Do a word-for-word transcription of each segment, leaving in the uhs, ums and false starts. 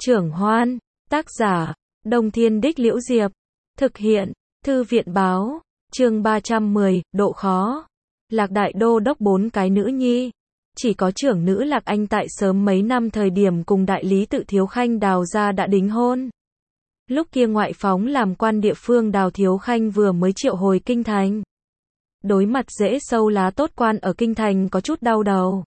Trưởng Hoan, tác giả, Đông Thiên Đích Liễu Diệp, thực hiện, Thư viện Báo, chương ba trăm mười, độ khó. Lạc Đại Đô đốc bốn cái nữ nhi. Chỉ có trưởng nữ Lạc Anh tại sớm mấy năm thời điểm cùng đại lý tự Thiếu Khanh Đào gia đã đính hôn. Lúc kia ngoại phóng làm quan địa phương Đào Thiếu Khanh vừa mới triệu hồi kinh thành. Đối mặt rễ sâu lá tốt quan ở kinh thành có chút đau đầu.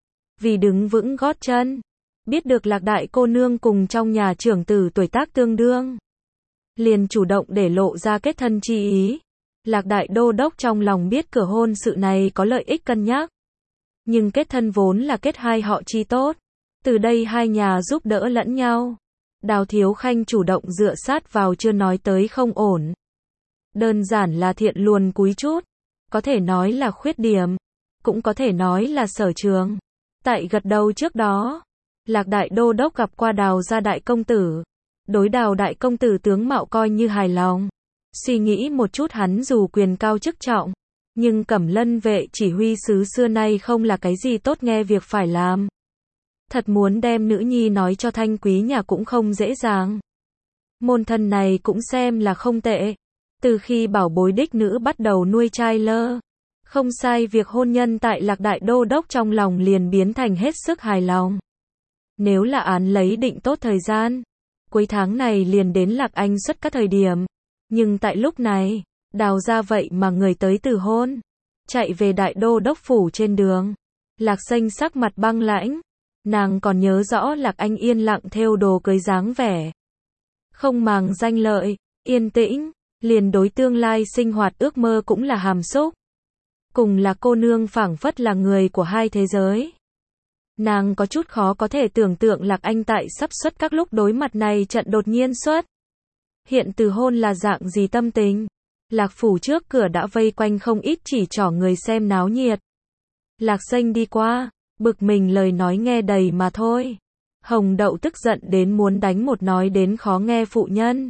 Vì đứng vững gót chân, biết được Lạc đại cô nương cùng trong nhà trưởng tử tuổi tác tương đương, liền chủ động để lộ ra kết thân chi ý. Lạc đại đô đốc trong lòng biết cửa hôn sự này có lợi ích cân nhắc, nhưng kết thân vốn là kết hai họ chi tốt, từ đây hai nhà giúp đỡ lẫn nhau. Đào Thiếu Khanh chủ động dựa sát vào chưa nói tới không ổn, đơn giản là thiện luồn cúi chút, có thể nói là khuyết điểm, cũng có thể nói là sở trường. Tại gật đầu trước đó, Lạc đại đô đốc gặp qua Đào gia đại công tử, đối Đào đại công tử tướng mạo coi như hài lòng. Suy nghĩ một chút, hắn dù quyền cao chức trọng, nhưng Cẩm Lân vệ chỉ huy sứ xưa nay không là cái gì tốt nghe việc phải làm. Thật muốn đem nữ nhi nói cho thanh quý nhà cũng không dễ dàng. Môn thân này cũng xem là không tệ. Từ khi bảo bối đích nữ bắt đầu nuôi trai lơ, không sai, việc hôn nhân tại Lạc đại đô đốc trong lòng liền biến thành hết sức hài lòng. Nếu là án lấy định tốt thời gian, cuối tháng này liền đến Lạc Anh xuất các thời điểm. Nhưng tại lúc này, Đào gia vậy mà người tới từ hôn. Chạy về đại đô đốc phủ trên đường, Lạc Xanh sắc mặt băng lãnh. Nàng còn nhớ rõ Lạc Anh yên lặng thêu đồ cưới dáng vẻ, không màng danh lợi, yên tĩnh, liền đối tương lai sinh hoạt ước mơ cũng là hàm xúc. Cùng là cô nương phảng phất là người của hai thế giới. Nàng có chút khó có thể tưởng tượng Lạc Anh tại sắp xuất các lúc đối mặt này trận đột nhiên xuất hiện từ hôn là dạng gì tâm tình. Lạc phủ trước cửa đã vây quanh không ít chỉ trỏ người xem náo nhiệt. Lạc Xanh đi qua, bực mình lời nói nghe đầy mà thôi. Hồng Đậu tức giận đến muốn đánh một nói đến khó nghe phụ nhân.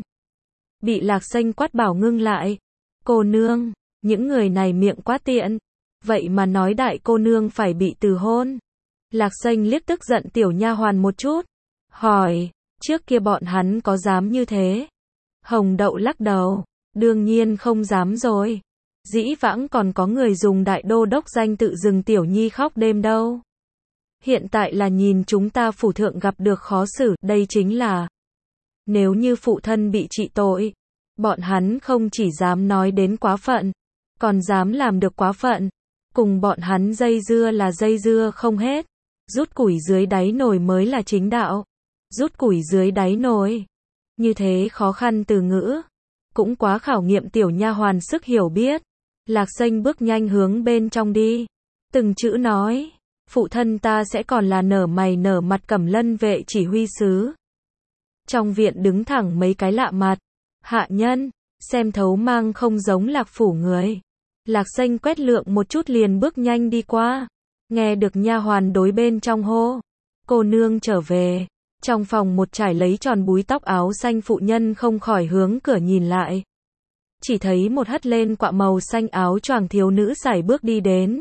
Bị Lạc Xanh quát bảo ngưng lại. Cô nương, những người này miệng quá tiện, vậy mà nói đại cô nương phải bị từ hôn. Lạc Xanh liếc tức giận tiểu nha hoàn một chút, hỏi, trước kia bọn hắn có dám như thế? Hồng Đậu lắc đầu, đương nhiên không dám rồi. Dĩ vãng còn có người dùng đại đô đốc danh tự dừng tiểu nhi khóc đêm đâu. Hiện tại là nhìn chúng ta phủ thượng gặp được khó xử, đây chính là nếu như phụ thân bị trị tội, bọn hắn không chỉ dám nói đến quá phận, còn dám làm được quá phận. Cùng bọn hắn dây dưa là dây dưa không hết. Rút củi dưới đáy nồi mới là chính đạo. Rút củi dưới đáy nồi. Như thế khó khăn từ ngữ, cũng quá khảo nghiệm tiểu nha hoàn sức hiểu biết. Lạc Xanh bước nhanh hướng bên trong đi, từng chữ nói, phụ thân ta sẽ còn là nở mày nở mặt Cẩm Lân vệ chỉ huy sứ. Trong viện đứng thẳng mấy cái lạ mặt hạ nhân, xem thấu mang không giống Lạc phủ người. Lạc Xanh quét lượng một chút liền bước nhanh đi qua, nghe được nha hoàn đối bên trong hô, cô nương trở về. Trong phòng một trải lấy tròn búi tóc áo xanh phụ nhân không khỏi hướng cửa nhìn lại. Chỉ thấy một hất lên quạ màu xanh áo choàng thiếu nữ sải bước đi đến.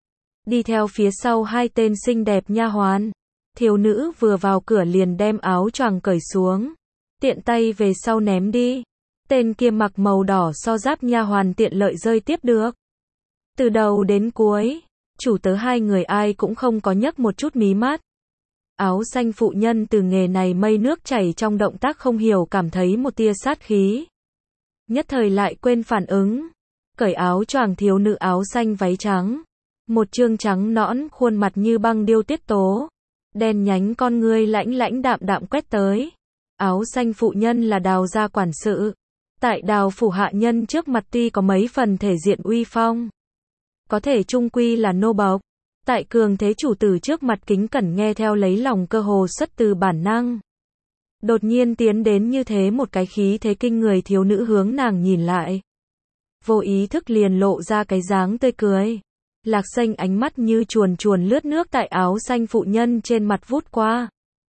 Đi theo phía sau hai tên xinh đẹp nha hoàn. Thiếu nữ vừa vào cửa liền đem áo choàng cởi xuống, tiện tay về sau ném đi. Tên kia mặc màu đỏ so giáp nha hoàn tiện lợi rơi tiếp được. Từ đầu đến cuối, chủ tớ hai người ai cũng không có nhấc một chút mí mắt. Áo xanh phụ nhân từ nghề này mây nước chảy trong động tác không hiểu cảm thấy một tia sát khí. Nhất thời lại quên phản ứng. Cởi áo choàng thiếu nữ áo xanh váy trắng. Một trương trắng nõn khuôn mặt như băng điêu tiết tố. Đen nhánh con ngươi lãnh lãnh đạm đạm quét tới. Áo xanh phụ nhân là Đào gia quản sự. Tại Đào phủ hạ nhân trước mặt tuy có mấy phần thể diện uy phong, có thể chung quy là nô bộc. Tại cường thế chủ tử trước mặt kính cẩn nghe theo lấy lòng cơ hồ xuất từ bản năng. Đột nhiên tiến đến như thế một cái khí thế kinh người thiếu nữ hướng nàng nhìn lại. Vô ý thức liền lộ ra cái dáng tươi cười. Lạc Xanh ánh mắt như chuồn chuồn lướt nước tại áo xanh phụ nhân trên mặt vút qua.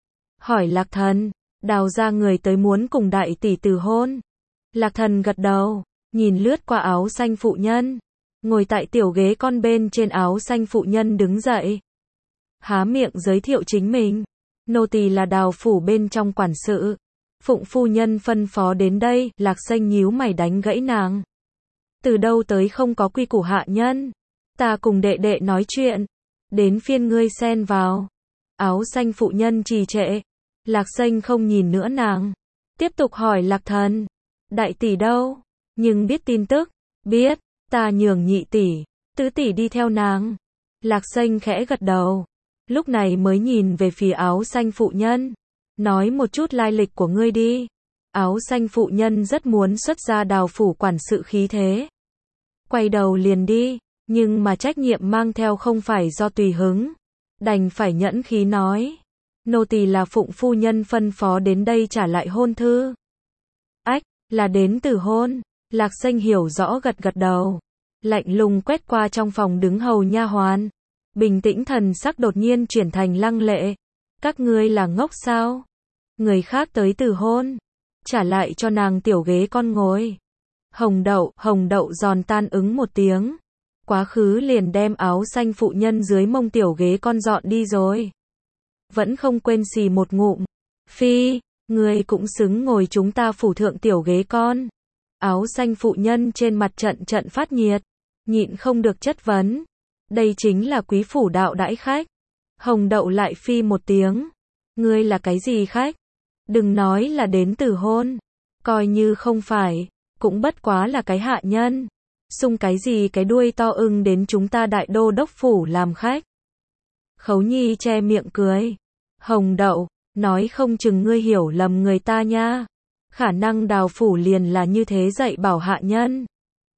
Hỏi Lạc thần, Đào gia người tới muốn cùng đại tỷ từ hôn. Lạc thần gật đầu, nhìn lướt qua áo xanh phụ nhân. Ngồi tại tiểu ghế con bên trên áo xanh phụ nhân đứng dậy. Há miệng giới thiệu chính mình. Nô tỳ là Đào phủ bên trong quản sự. Phụng phu nhân phân phó đến đây, Lạc Xanh nhíu mày đánh gãy nàng. Từ đâu tới không có quy củ hạ nhân? Ta cùng đệ đệ nói chuyện. Đến phiên ngươi xen vào. Áo xanh phụ nhân trì trệ. Lạc Xanh không nhìn nữa nàng. Tiếp tục hỏi Lạc Thần. Đại tỷ đâu? Nhưng biết tin tức. Biết, ta nhường nhị tỷ. Tứ tỷ đi theo nàng. Lạc Xanh khẽ gật đầu. Lúc này mới nhìn về phía áo xanh phụ nhân. Nói một chút lai lịch của ngươi đi. Áo xanh phụ nhân rất muốn xuất ra Đào phủ quản sự khí thế. Quay đầu liền đi. Nhưng mà trách nhiệm mang theo không phải do tùy hứng. Đành phải nhẫn khí nói. Nô tỳ là Phụng phu nhân phân phó đến đây trả lại hôn thư. Ách, là đến từ hôn. Lạc Xanh hiểu rõ gật gật đầu. Lạnh lùng quét qua trong phòng đứng hầu nha hoàn. Bình tĩnh thần sắc đột nhiên chuyển thành lăng lệ. Các ngươi là ngốc sao? Người khác tới từ hôn. Trả lại cho nàng tiểu ghế con ngồi. Hồng đậu, hồng đậu giòn tan ứng một tiếng. Quá khứ liền đem áo xanh phụ nhân dưới mông tiểu ghế con dọn đi rồi. Vẫn không quên xì một ngụm. Phi, người cũng xứng ngồi chúng ta phủ thượng tiểu ghế con. Áo xanh phụ nhân trên mặt trận trận phát nhiệt. Nhịn không được chất vấn. Đây chính là quý phủ đạo đãi khách. Hồng đậu lại phi một tiếng. Ngươi là cái gì khách? Đừng nói là đến từ hôn. Coi như không phải. Cũng bất quá là cái hạ nhân. Xung cái gì cái đuôi to ưng đến chúng ta đại đô đốc phủ làm khách. Khấu Nhi che miệng cười. Hồng đậu, nói không chừng ngươi hiểu lầm người ta nha. Khả năng Đào phủ liền là như thế dạy bảo hạ nhân.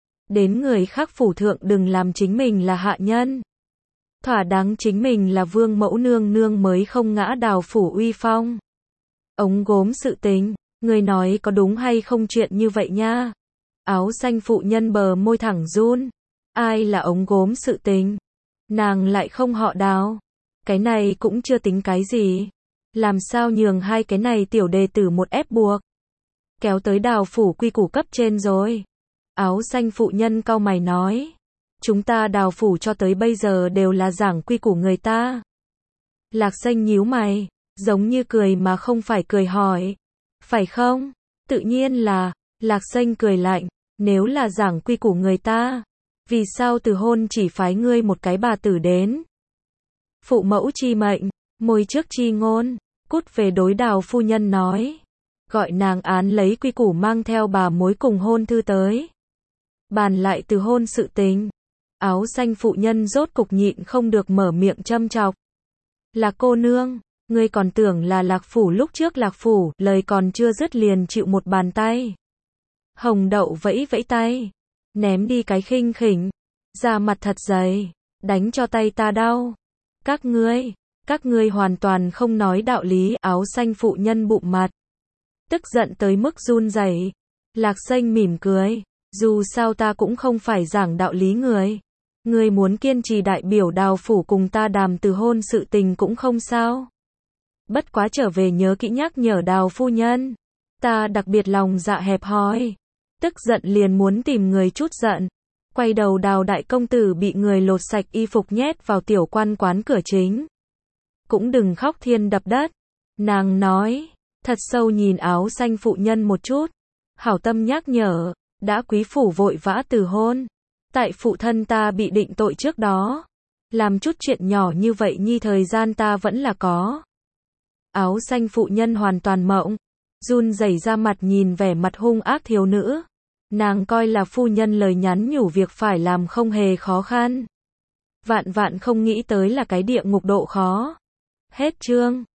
Đến người khác phủ thượng đừng làm chính mình là hạ nhân. Thỏa đáng chính mình là vương mẫu nương nương mới không ngã Đào phủ uy phong. Ống gốm sự tình, người nói có đúng hay không chuyện như vậy nha. Áo xanh phụ nhân bờ môi thẳng run. Ai là ống gốm sự tình? Nàng lại không họ Đào. Cái này cũng chưa tính cái gì. Làm sao nhường hai cái này tiểu đề tử một ép buộc. Kéo tới Đào phủ quy củ cấp trên rồi. Áo xanh phụ nhân cau mày nói. Chúng ta Đào phủ cho tới bây giờ đều là giảng quy củ người ta. Lạc Xanh nhíu mày, giống như cười mà không phải cười hỏi. Phải không? Tự nhiên là. Lạc Xanh cười lạnh. Nếu là giảng quy củ người ta, vì sao từ hôn chỉ phái ngươi một cái bà tử đến? Phụ mẫu chi mệnh, môi trước chi ngôn, cút về đối Đào phu nhân nói. Gọi nàng án lấy quy củ mang theo bà mối cùng hôn thư tới. Bàn lại từ hôn sự tình. Áo xanh phụ nhân rốt cục nhịn không được mở miệng châm chọc. Là cô nương, ngươi còn tưởng là Lạc phủ lúc trước Lạc phủ, lời còn chưa dứt liền chịu một bàn tay. Hồng đậu vẫy vẫy tay, ném đi cái khinh khỉnh, da mặt thật dày, đánh cho tay ta đau. Các ngươi, các ngươi hoàn toàn không nói đạo lý. Áo xanh phụ nhân bụng mặt, tức giận tới mức run rẩy. Lạc Xanh mỉm cười, dù sao ta cũng không phải giảng đạo lý người. Ngươi muốn kiên trì đại biểu Đào phủ cùng ta đàm từ hôn sự tình cũng không sao. Bất quá trở về nhớ kỹ nhắc nhở Đào phu nhân. Ta đặc biệt lòng dạ hẹp hòi. Tức giận liền muốn tìm người chút giận. Quay đầu Đào đại công tử bị người lột sạch y phục nhét vào tiểu quan quán cửa chính. Cũng đừng khóc thiên đập đất. Nàng nói, thật sâu nhìn áo xanh phụ nhân một chút. Hảo tâm nhắc nhở, đã quý phủ vội vã từ hôn. Tại phụ thân ta bị định tội trước đó. Làm chút chuyện nhỏ như vậy nhi thời gian ta vẫn là có. Áo xanh phụ nhân hoàn toàn mộng. Run rẩy ra mặt nhìn vẻ mặt hung ác thiếu nữ. Nàng coi là phu nhân lời nhắn nhủ việc phải làm không hề khó khăn. Vạn vạn không nghĩ tới là cái địa ngục độ khó. Hết chương.